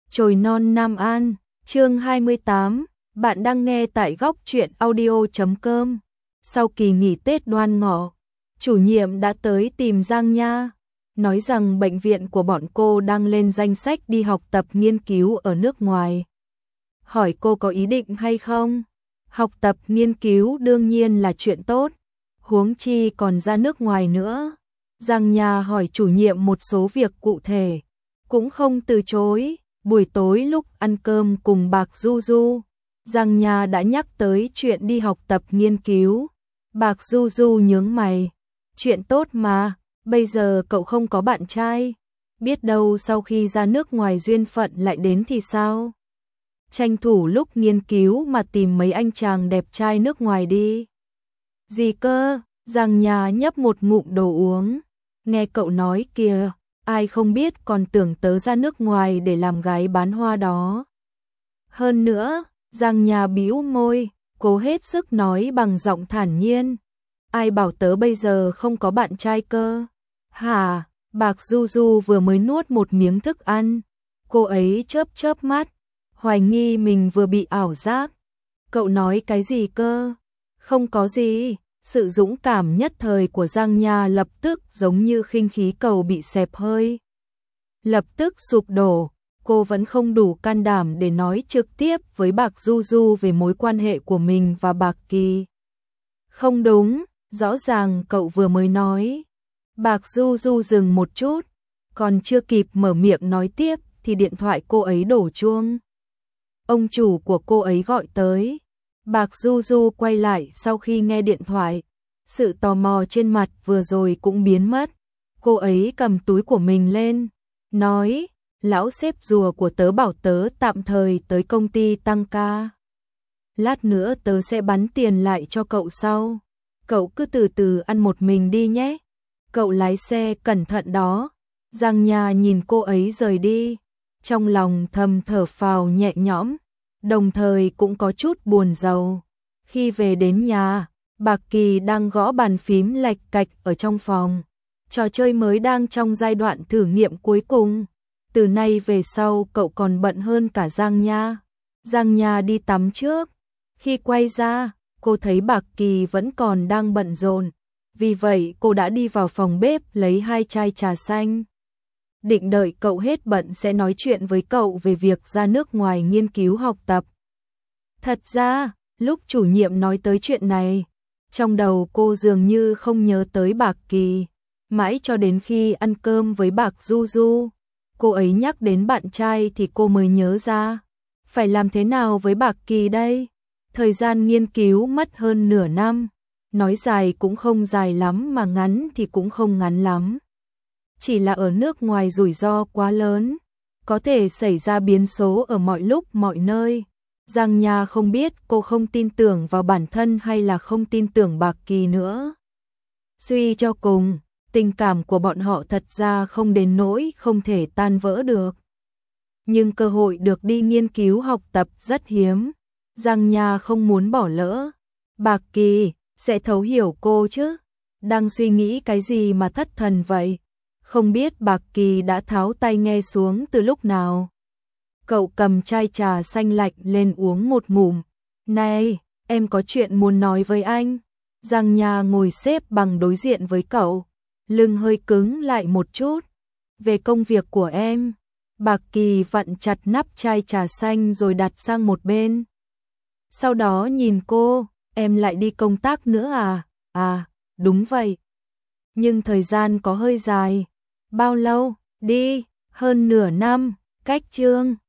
Chồi non Nam An, chương 28, bạn đang nghe tại góc truyện audio.com. Sau kỳ nghỉ Tết Đoan Ngọ, chủ nhiệm đã tới tìm Giang Nha, nói rằng bệnh viện của bọn cô đang lên danh sách đi học tập nghiên cứu ở nước ngoài. Hỏi cô có ý định hay không? Học tập nghiên cứu đương nhiên là chuyện tốt, huống chi còn ra nước ngoài nữa. Giang Nha hỏi chủ nhiệm một số việc cụ thể, cũng không từ chối. Buổi tối lúc ăn cơm cùng Bạc Du Du, Giang Nha đã nhắc tới chuyện đi học tập nghiên cứu. Bạc Du Du nhướng mày, chuyện tốt mà, bây giờ cậu không có bạn trai, biết đâu sau khi ra nước ngoài duyên phận lại đến thì sao? Tranh thủ lúc nghiên cứu mà tìm mấy anh chàng đẹp trai nước ngoài đi. Gì cơ? Giang Nha nhấp một ngụm đồ uống, nghe cậu nói kìa. Ai không biết còn tưởng tớ ra nước ngoài để làm gái bán hoa đó. Hơn nữa, Giang Nha bĩu môi, cố hết sức nói bằng giọng thản nhiên. Ai bảo tớ bây giờ không có bạn trai cơ? Hả? Bạc Du Du vừa mới nuốt một miếng thức ăn. Cô ấy chớp chớp mắt, hoài nghi mình vừa bị ảo giác. Cậu nói cái gì cơ? Không có gì. Sự dũng cảm nhất thời của Giang Nha lập tức giống như khinh khí cầu bị xẹp hơi. Lập tức sụp đổ, cô vẫn không đủ can đảm để nói trực tiếp với Bạc Du Du về mối quan hệ của mình và Bạc Kỳ. Không đúng, rõ ràng cậu vừa mới nói. Bạc Du Du dừng một chút, còn chưa kịp mở miệng nói tiếp thì điện thoại cô ấy đổ chuông. Ông chủ của cô ấy gọi tới. Bạc Du Du quay lại sau khi nghe điện thoại, sự tò mò trên mặt vừa rồi cũng biến mất. Cô ấy cầm túi của mình lên, nói, lão sếp rùa của tớ bảo tớ tạm thời tới công ty tăng ca. Lát nữa tớ sẽ bắn tiền lại cho cậu sau. Cậu cứ từ từ ăn một mình đi nhé. Cậu lái xe cẩn thận đó. Giang Nha nhìn cô ấy rời đi, trong lòng thầm thở phào nhẹ nhõm, đồng thời cũng có chút buồn rầu. Khi về đến nhà, Bạc Kỳ đang gõ bàn phím lạch cạch ở trong phòng. Trò chơi mới đang trong giai đoạn thử nghiệm cuối cùng. Từ nay về sau cậu còn bận hơn cả Giang Nha. Giang Nha đi tắm trước. Khi quay ra, cô thấy Bạc Kỳ vẫn còn đang bận rộn. Vì vậy cô đã đi vào phòng bếp lấy 2 chai trà xanh. Định đợi cậu hết bận sẽ nói chuyện với cậu về việc ra nước ngoài nghiên cứu học tập. Thật ra, lúc chủ nhiệm nói tới chuyện này, trong đầu cô dường như không nhớ tới Bạc Kỳ. Mãi cho đến khi ăn cơm với Bạc Du Du, cô ấy nhắc đến bạn trai thì cô mới nhớ ra. Phải làm thế nào với Bạc Kỳ đây? Thời gian nghiên cứu mất hơn nửa năm. Nói dài cũng không dài lắm mà ngắn thì cũng không ngắn lắm. Chỉ là ở nước ngoài rủi ro quá lớn, có thể xảy ra biến số ở mọi lúc mọi nơi. Giang Nha không biết cô không tin tưởng vào bản thân hay là không tin tưởng Bạc Kỳ nữa. Suy cho cùng, tình cảm của bọn họ thật ra không đến nỗi không thể tan vỡ được. Nhưng cơ hội được đi nghiên cứu học tập rất hiếm. Giang Nha không muốn bỏ lỡ. Bạc Kỳ sẽ thấu hiểu cô chứ? Đang suy nghĩ cái gì mà thất thần vậy? Không biết Bạc Kỳ đã tháo tai nghe xuống từ lúc nào. Cậu cầm chai trà xanh lạnh lên uống một ngụm. Này, em có chuyện muốn nói với anh. Giang Nha ngồi xếp bằng đối diện với cậu, lưng hơi cứng lại một chút. Về công việc của em. Bạc Kỳ vặn chặt nắp chai trà xanh rồi đặt sang một bên. Sau đó nhìn cô, em lại đi công tác nữa à? À, đúng vậy. Nhưng thời gian có hơi dài. Bao lâu? Đi, hơn nửa năm, cách chương